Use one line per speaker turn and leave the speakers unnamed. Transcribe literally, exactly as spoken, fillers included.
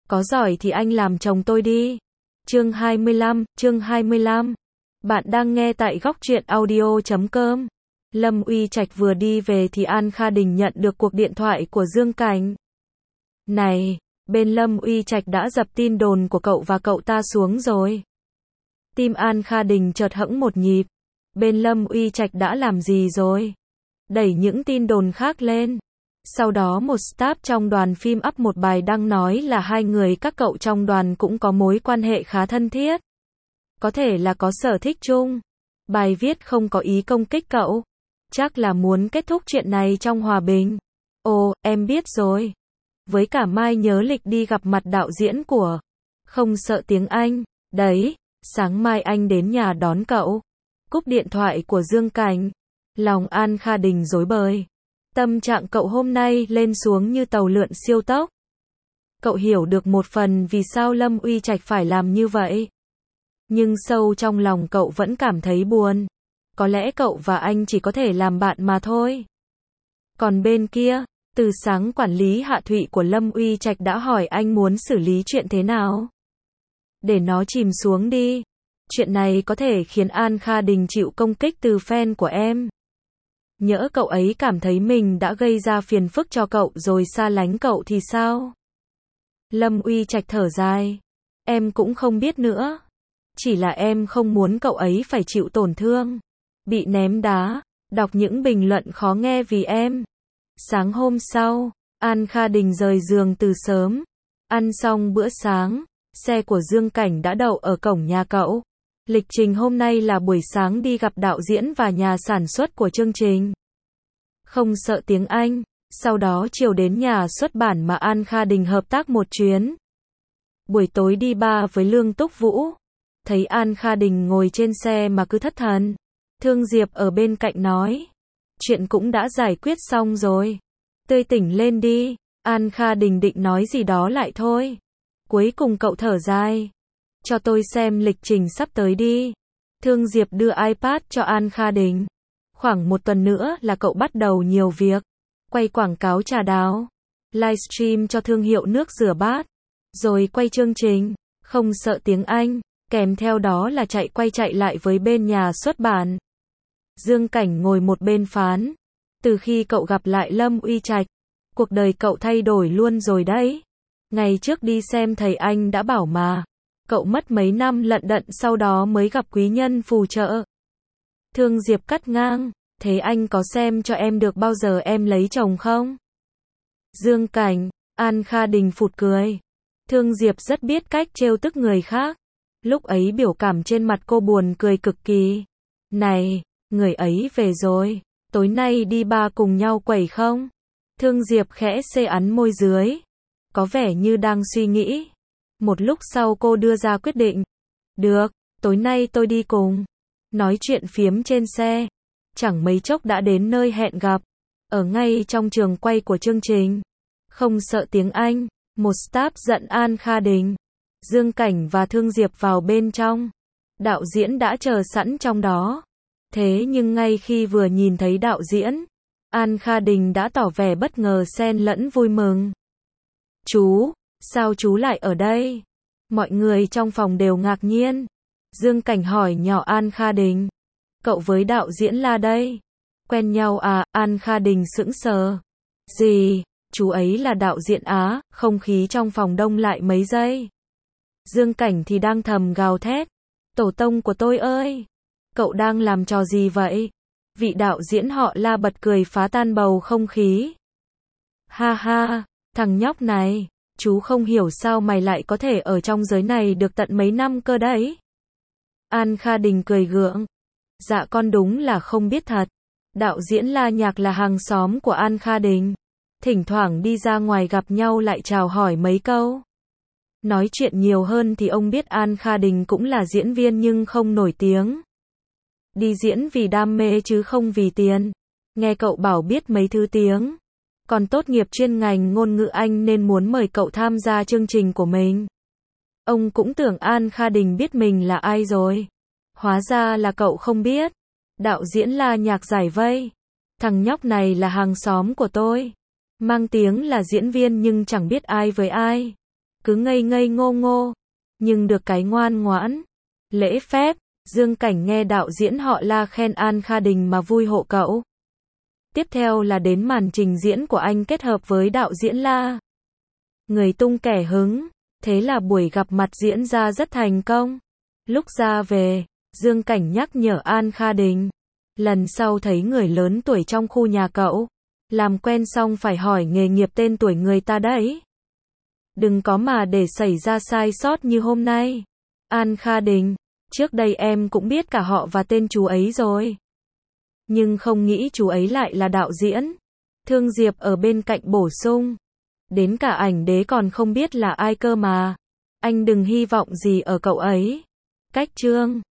Có giỏi thì anh làm chồng tôi đi. Chương hai mươi lăm, chương hai mươi lăm. Bạn đang nghe tại góc truyện audio chấm com. Lâm Uy Trạch vừa đi về thì An Kha Đình nhận được cuộc điện thoại của Dương Cảnh. Này, bên Lâm Uy Trạch đã dập tin đồn của cậu và cậu ta xuống rồi. Tim An Kha Đình chợt hẫng một nhịp. Bên Lâm Uy Trạch đã làm gì rồi? Đẩy những tin đồn khác lên. Sau đó một staff trong đoàn phim up một bài đăng nói là hai người các cậu trong đoàn cũng có mối quan hệ khá thân thiết. Có thể là có sở thích chung. Bài viết không có ý công kích cậu. Chắc là muốn kết thúc chuyện này trong hòa bình. Ồ, em biết rồi. Với cả mai nhớ lịch đi gặp mặt đạo diễn của Không Sợ Tiếng Anh. Đấy, sáng mai anh đến nhà đón cậu. Cúp điện thoại của Dương Cảnh. Lòng An Kha Đình rối bời. Tâm trạng cậu hôm nay lên xuống như tàu lượn siêu tốc. Cậu hiểu được một phần vì sao Lâm Uy Trạch phải làm như vậy. Nhưng sâu trong lòng cậu vẫn cảm thấy buồn. Có lẽ cậu và anh chỉ có thể làm bạn mà thôi. Còn bên kia, từ sáng quản lý Hạ Thụy của Lâm Uy Trạch đã hỏi anh muốn xử lý chuyện thế nào. Để nó chìm xuống đi. Chuyện này có thể khiến An Kha Đình chịu công kích từ fan của em. Nhỡ cậu ấy cảm thấy mình đã gây ra phiền phức cho cậu rồi xa lánh cậu thì sao? Lâm Uy Trạch thở dài. Em cũng không biết nữa. Chỉ là em không muốn cậu ấy phải chịu tổn thương. Bị ném đá. Đọc những bình luận khó nghe vì em. Sáng hôm sau, An Kha Đình rời giường từ sớm. Ăn xong bữa sáng, xe của Dương Cảnh đã đậu ở cổng nhà cậu. Lịch trình hôm nay là buổi sáng đi gặp đạo diễn và nhà sản xuất của chương trình Không Sợ Tiếng Anh, sau đó chiều đến nhà xuất bản mà An Kha Đình hợp tác một chuyến. Buổi tối đi bar với Lương Túc Vũ. Thấy An Kha Đình ngồi trên xe mà cứ thất thần. Thương Diệp ở bên cạnh nói. Chuyện cũng đã giải quyết xong rồi. Tươi tỉnh lên đi. An Kha Đình định nói gì đó lại thôi. Cuối cùng cậu thở dài. Cho tôi xem lịch trình sắp tới đi. Thương Diệp đưa iPad cho An Kha Đình. Khoảng một tuần nữa là cậu bắt đầu nhiều việc. Quay quảng cáo trà đào. Livestream cho thương hiệu nước rửa bát. Rồi quay chương trình Không Sợ Tiếng Anh. Kèm theo đó là chạy quay chạy lại với bên nhà xuất bản. Dương Cảnh ngồi một bên phán. Từ khi cậu gặp lại Lâm Uy Trạch, cuộc đời cậu thay đổi luôn rồi đấy. Ngày trước đi xem thầy anh đã bảo mà. Cậu mất mấy năm lận đận sau đó mới gặp quý nhân phù trợ. Thương Diệp cắt ngang. Thế anh có xem cho em được bao giờ em lấy chồng không? Dương Cảnh. An Kha Đình phụt cười. Thương Diệp rất biết cách trêu tức người khác. Lúc ấy biểu cảm trên mặt cô buồn cười cực kỳ. Này, người ấy về rồi. Tối nay đi bar cùng nhau quẩy không? Thương Diệp khẽ xê ắn môi dưới. Có vẻ như đang suy nghĩ. Một lúc sau cô đưa ra quyết định. Được, tối nay tôi đi cùng. Nói chuyện phiếm trên xe. Chẳng mấy chốc đã đến nơi hẹn gặp. Ở ngay trong trường quay của chương trình Không Sợ Tiếng Anh. Một staff dẫn An Kha Đình, Dương Cảnh và Thương Diệp vào bên trong. Đạo diễn đã chờ sẵn trong đó. Thế nhưng ngay khi vừa nhìn thấy đạo diễn, An Kha Đình đã tỏ vẻ bất ngờ xen lẫn vui mừng. Chú, sao chú lại ở đây? Mọi người trong phòng đều ngạc nhiên. Dương Cảnh hỏi nhỏ An Kha Đình. Cậu với đạo diễn là đây. Quen nhau à? An Kha Đình sững sờ. Gì? Chú ấy là đạo diễn Á. Không khí trong phòng đông lại mấy giây. Dương Cảnh thì đang thầm gào thét. Tổ tông của tôi ơi! Cậu đang làm trò gì vậy? Vị đạo diễn họ La bật cười phá tan bầu không khí. Ha ha, thằng nhóc này, chú không hiểu sao mày lại có thể ở trong giới này được tận mấy năm cơ đấy. An Kha Đình cười gượng. Dạ con đúng là không biết thật. Đạo diễn La Nhạc là hàng xóm của An Kha Đình. Thỉnh thoảng đi ra ngoài gặp nhau lại chào hỏi mấy câu. Nói chuyện nhiều hơn thì ông biết An Kha Đình cũng là diễn viên nhưng không nổi tiếng. Đi diễn vì đam mê chứ không vì tiền. Nghe cậu bảo biết mấy thứ tiếng. Còn tốt nghiệp chuyên ngành ngôn ngữ Anh nên muốn mời cậu tham gia chương trình của mình. Ông cũng tưởng An Kha Đình biết mình là ai rồi. Hóa ra là cậu không biết. Đạo diễn La Nhạc giải vây. Thằng nhóc này là hàng xóm của tôi. Mang tiếng là diễn viên nhưng chẳng biết ai với ai. cứ ngây ngây ngô ngô, nhưng được cái ngoan ngoãn, lễ phép. Dương Cảnh nghe đạo diễn họ La khen An Kha Đình mà vui hộ cậu. Tiếp theo là đến màn trình diễn của anh kết hợp với đạo diễn La. Người tung kẻ hứng, thế là buổi gặp mặt diễn ra rất thành công. Lúc ra về, Dương Cảnh nhắc nhở An Kha Đình, lần sau thấy người lớn tuổi trong khu nhà cậu, làm quen xong phải hỏi nghề nghiệp tên tuổi người ta đấy. Đừng có mà để xảy ra sai sót như hôm nay. An Kha Đình, trước đây em cũng biết cả họ và tên chú ấy rồi. Nhưng không nghĩ chú ấy lại là đạo diễn. Thương Diệp ở bên cạnh bổ sung. Đến cả ảnh đế còn không biết là ai cơ mà. Anh đừng hy vọng gì ở cậu ấy. Cách Trương